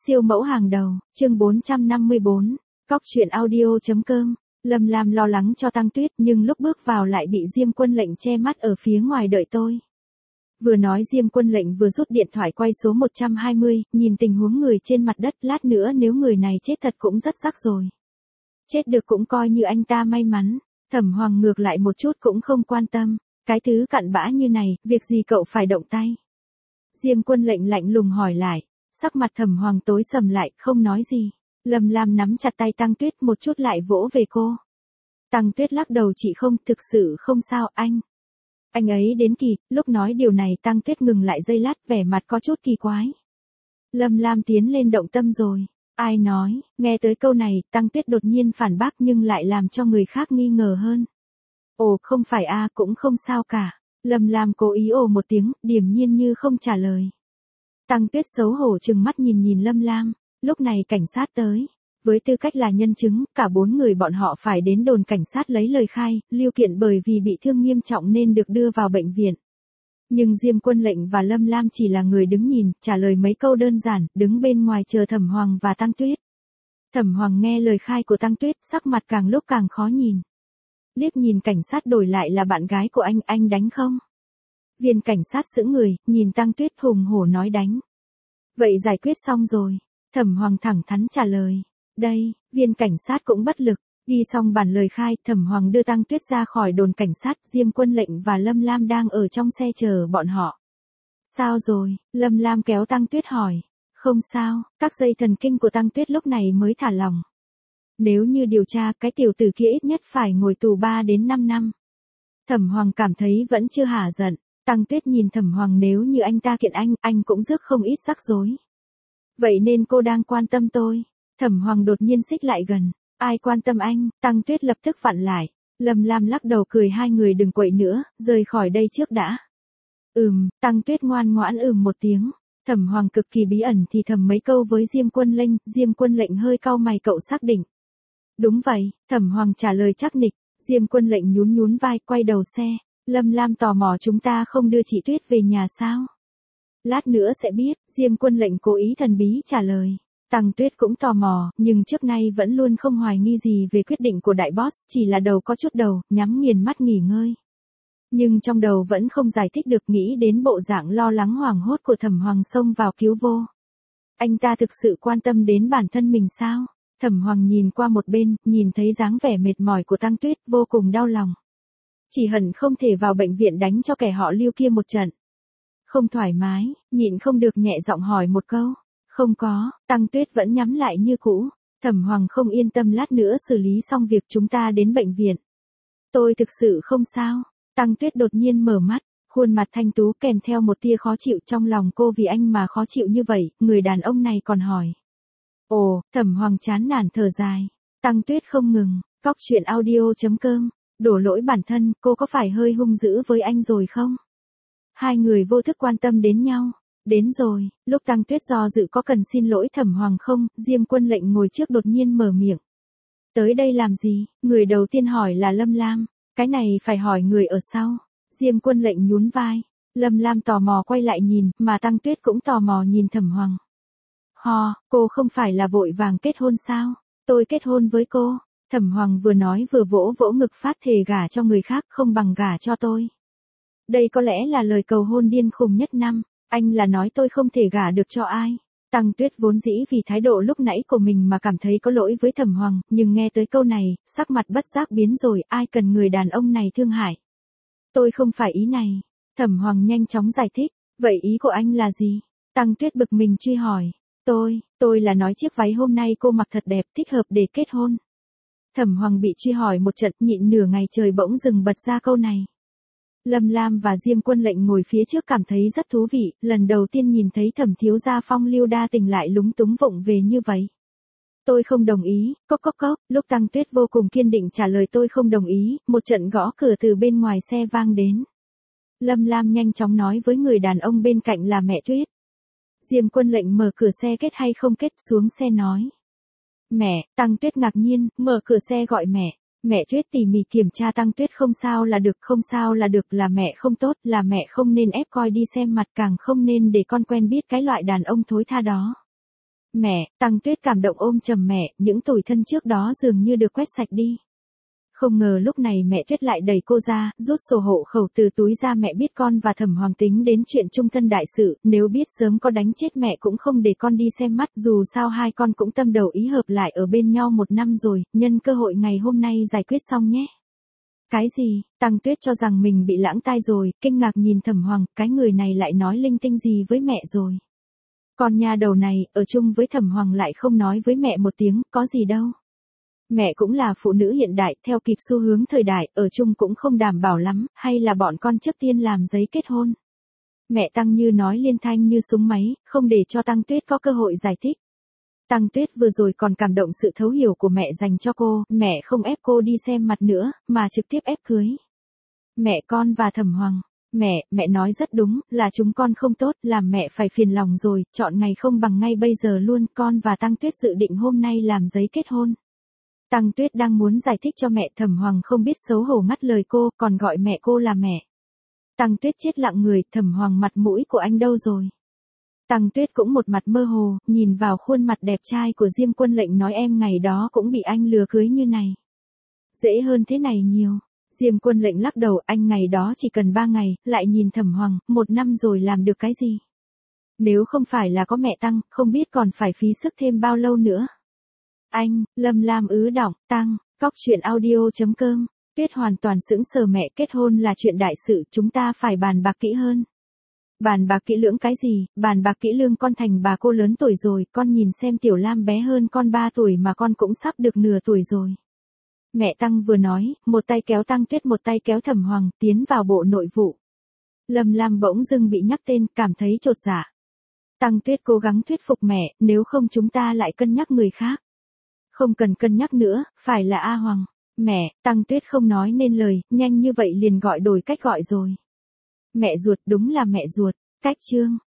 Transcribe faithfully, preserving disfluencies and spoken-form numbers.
Siêu mẫu hàng đầu, chương bốn trăm năm mươi bốn, Cóc truyện audio.com. Lâm Lam lo lắng cho Tăng Tuyết nhưng lúc bước vào lại bị Diêm Quân Lệnh che mắt ở phía ngoài đợi tôi. Vừa nói Diêm Quân Lệnh vừa rút điện thoại quay số một trăm hai mươi, nhìn tình huống người trên mặt đất, lát nữa nếu người này chết thật cũng rất rắc rồi. Chết được cũng coi như anh ta may mắn. Thẩm Hoàng ngược lại một chút cũng không quan tâm, cái thứ cặn bã như này, việc gì cậu phải động tay? Diêm Quân Lệnh lạnh lùng hỏi lại, sắc mặt Thẩm Hoàng tối sầm lại, không nói gì. Lâm Lam nắm chặt tay Tăng Tuyết một chút lại vỗ về cô. Tăng Tuyết lắc đầu, chị không, thực sự không sao anh. Anh ấy đến kỳ, lúc nói điều này Tăng Tuyết ngừng lại giây lát, vẻ mặt có chút kỳ quái. Lâm Lam tiến lên động tâm rồi. Ai nói? Nghe tới câu này, Tăng Tuyết đột nhiên phản bác nhưng lại làm cho người khác nghi ngờ hơn. Ồ, không phải a, cũng không sao cả. Lâm Lam cố ý ồ một tiếng, điềm nhiên như không trả lời. Tăng Tuyết xấu hổ trừng mắt nhìn nhìn Lâm Lam. Lúc này cảnh sát tới. Với tư cách là nhân chứng, cả bốn người bọn họ phải đến đồn cảnh sát lấy lời khai, Lưu Kiện bởi vì bị thương nghiêm trọng nên được đưa vào bệnh viện. Nhưng Diêm Quân Lệnh và Lâm Lam chỉ là người đứng nhìn, trả lời mấy câu đơn giản, đứng bên ngoài chờ Thẩm Hoàng và Tăng Tuyết. Thẩm Hoàng nghe lời khai của Tăng Tuyết, sắc mặt càng lúc càng khó nhìn. Liếc nhìn cảnh sát đổi lại là bạn gái của anh, anh đánh không? Viên cảnh sát sững người, nhìn Tăng Tuyết hùng hổ nói đánh. Vậy giải quyết xong rồi. Thẩm Hoàng thẳng thắn trả lời. Đây, viên cảnh sát cũng bất lực. Ghi xong bản lời khai, Thẩm Hoàng đưa Tăng Tuyết ra khỏi đồn cảnh sát, Diêm Quân Lệnh và Lâm Lam đang ở trong xe chờ bọn họ. Sao rồi? Lâm Lam kéo Tăng Tuyết hỏi. Không sao, các dây thần kinh của Tăng Tuyết lúc này mới thả lỏng. Nếu như điều tra, cái tiểu tử kia ít nhất phải ngồi tù ba đến năm năm. Thẩm Hoàng cảm thấy vẫn chưa hả giận. Tăng Tuyết nhìn Thẩm Hoàng, nếu như anh ta kiện anh, anh cũng rước không ít rắc rối. Vậy nên cô đang quan tâm tôi. Thẩm Hoàng đột nhiên xích lại gần. Ai quan tâm anh? Tăng Tuyết lập tức vặn lại. Lâm Lam lắc đầu cười, hai người đừng quậy nữa, rời khỏi đây trước đã. Ừm, Tăng Tuyết ngoan ngoãn ừm một tiếng. Thẩm Hoàng cực kỳ bí ẩn thì thầm mấy câu với Diêm Quân Lệnh, Diêm Quân Lệnh hơi cau mày, cậu xác định. Đúng vậy, Thẩm Hoàng trả lời chắc nịch. Diêm Quân Lệnh nhún nhún vai, quay đầu xe. Lâm Lam tò mò, chúng ta không đưa chị Tuyết về nhà sao? Lát nữa sẽ biết, Diêm Quân Lệnh cố ý thần bí trả lời. Tăng Tuyết cũng tò mò, nhưng trước nay vẫn luôn không hoài nghi gì về quyết định của đại boss, chỉ là đầu có chút đầu, nhắm nghiền mắt nghỉ ngơi. Nhưng trong đầu vẫn không giải thích được, nghĩ đến bộ dạng lo lắng hoảng hốt của Thẩm Hoàng xông vào cứu vô. Anh ta thực sự quan tâm đến bản thân mình sao? Thẩm Hoàng nhìn qua một bên, nhìn thấy dáng vẻ mệt mỏi của Tăng Tuyết, vô cùng đau lòng. Chỉ hận không thể vào bệnh viện đánh cho kẻ họ Lưu kia một trận. Không thoải mái, nhịn không được nhẹ giọng hỏi một câu. Không có, Tăng Tuyết vẫn nhắm lại như cũ. Thẩm Hoàng không yên tâm, lát nữa xử lý xong việc chúng ta đến bệnh viện. Tôi thực sự không sao. Tăng Tuyết đột nhiên mở mắt, khuôn mặt thanh tú kèm theo một tia khó chịu, trong lòng cô vì anh mà khó chịu như vậy, người đàn ông này còn hỏi. Ồ, Thẩm Hoàng chán nản thở dài. Tăng Tuyết không ngừng, Cóc truyện audio.com, đổ lỗi bản thân, cô có phải hơi hung dữ với anh rồi không? Hai người vô thức quan tâm đến nhau. Đến rồi, lúc Tăng Tuyết do dự có cần xin lỗi Thẩm Hoàng không, Diêm Quân Lệnh ngồi trước đột nhiên mở miệng. Tới đây làm gì? Người đầu tiên hỏi là Lâm Lam. Cái này phải hỏi người ở sau. Diêm Quân Lệnh nhún vai. Lâm Lam tò mò quay lại nhìn, mà Tăng Tuyết cũng tò mò nhìn Thẩm Hoàng. Hò, cô không phải là vội vàng kết hôn sao? Tôi kết hôn với cô. Thẩm Hoàng vừa nói vừa vỗ vỗ ngực, phát thề gả cho người khác không bằng gả cho tôi. Đây có lẽ là lời cầu hôn điên khùng nhất năm. Anh là nói tôi không thể gả được cho ai. Tăng Tuyết vốn dĩ vì thái độ lúc nãy của mình mà cảm thấy có lỗi với Thẩm Hoàng, nhưng nghe tới câu này, sắc mặt bất giác biến rồi, ai cần người đàn ông này thương hại. Tôi không phải ý này. Thẩm Hoàng nhanh chóng giải thích, vậy ý của anh là gì? Tăng Tuyết bực mình truy hỏi. Tôi, tôi là nói chiếc váy hôm nay cô mặc thật đẹp, thích hợp để kết hôn. Thẩm Hoàng bị truy hỏi một trận, nhịn nửa ngày trời bỗng dừng bật ra câu này. Lâm Lam và Diêm Quân Lệnh ngồi phía trước cảm thấy rất thú vị, lần đầu tiên nhìn thấy Thẩm thiếu gia phong lưu đa tình lại lúng túng vụng về như vậy. Tôi không đồng ý, cốc cốc cốc, lúc Tăng Tuyết vô cùng kiên định trả lời tôi không đồng ý, một trận gõ cửa từ bên ngoài xe vang đến. Lâm Lam nhanh chóng nói với người đàn ông bên cạnh là mẹ Tuyết. Diêm Quân Lệnh mở cửa xe, kết hay không kết, xuống xe nói. Mẹ, Tăng Tuyết ngạc nhiên, mở cửa xe gọi mẹ. Mẹ Tuyết tỉ mỉ kiểm tra Tăng Tuyết, không sao là được, không sao là được, là mẹ không tốt, là mẹ không nên ép coi đi xem mặt, càng không nên để con quen biết cái loại đàn ông thối tha đó. Mẹ, Tăng Tuyết cảm động ôm chầm mẹ, những tủi thân trước đó dường như được quét sạch đi. Không ngờ lúc này mẹ Tuyết lại đẩy cô ra, rút sổ hộ khẩu từ túi ra. Mẹ biết con và Thẩm Hoàng tính đến chuyện chung thân đại sự, nếu biết sớm có đánh chết mẹ cũng không để con đi xem mắt, dù sao hai con cũng tâm đầu ý hợp lại ở bên nhau một năm rồi, nhân cơ hội ngày hôm nay giải quyết xong nhé. Cái gì? Tăng Tuyết cho rằng mình bị lãng tai rồi, kinh ngạc nhìn Thẩm Hoàng, cái người này lại nói linh tinh gì với mẹ rồi. Con nha đầu này, ở chung với Thẩm Hoàng lại không nói với mẹ một tiếng, có gì đâu. Mẹ cũng là phụ nữ hiện đại, theo kịp xu hướng thời đại, ở chung cũng không đảm bảo lắm, hay là bọn con trước tiên làm giấy kết hôn. Mẹ Tăng Như nói liên thanh như súng máy, không để cho Tăng Tuyết có cơ hội giải thích. Tăng Tuyết vừa rồi còn cảm động sự thấu hiểu của mẹ dành cho cô, mẹ không ép cô đi xem mặt nữa, mà trực tiếp ép cưới. Mẹ con và Thẩm Hoàng. Mẹ, mẹ nói rất đúng, là chúng con không tốt, làm mẹ phải phiền lòng rồi, chọn ngày không bằng ngay bây giờ luôn, con và Tăng Tuyết dự định hôm nay làm giấy kết hôn. Tăng Tuyết đang muốn giải thích cho mẹ, Thẩm Hoàng không biết xấu hổ ngắt lời cô, còn gọi mẹ cô là mẹ. Tăng Tuyết chết lặng người, Thẩm Hoàng mặt mũi của anh đâu rồi? Tăng Tuyết cũng một mặt mơ hồ, nhìn vào khuôn mặt đẹp trai của Diêm Quân Lệnh nói em ngày đó cũng bị anh lừa cưới như này. Dễ hơn thế này nhiều. Diêm Quân Lệnh lắc đầu, anh ngày đó chỉ cần ba ngày, lại nhìn Thẩm Hoàng, một năm rồi làm được cái gì? Nếu không phải là có mẹ Tăng, không biết còn phải phí sức thêm bao lâu nữa. Anh, Lâm Lam ứ đọng, Tăng, cóc truyện audio chấm com. Tuyết hoàn toàn sững sờ mẹ, kết hôn là chuyện đại sự, chúng ta phải bàn bạc kỹ hơn. Bàn bạc kỹ lưỡng cái gì, bàn bạc kỹ lưỡng con thành bà cô lớn tuổi rồi, con nhìn xem Tiểu Lam bé hơn con ba tuổi mà con cũng sắp được nửa tuổi rồi. Mẹ Tăng vừa nói, một tay kéo Tăng Tuyết một tay kéo Thẩm Hoàng, tiến vào bộ nội vụ. Lâm Lam bỗng dưng bị nhắc tên, cảm thấy chột dạ. Tăng Tuyết cố gắng thuyết phục mẹ, nếu không chúng ta lại cân nhắc người khác. Không cần cân nhắc nữa, phải là A Hoàng. Mẹ, Tăng Tuyết không nói nên lời, nhanh như vậy liền gọi đổi cách gọi rồi. Mẹ ruột, đúng là mẹ ruột. Cách chương.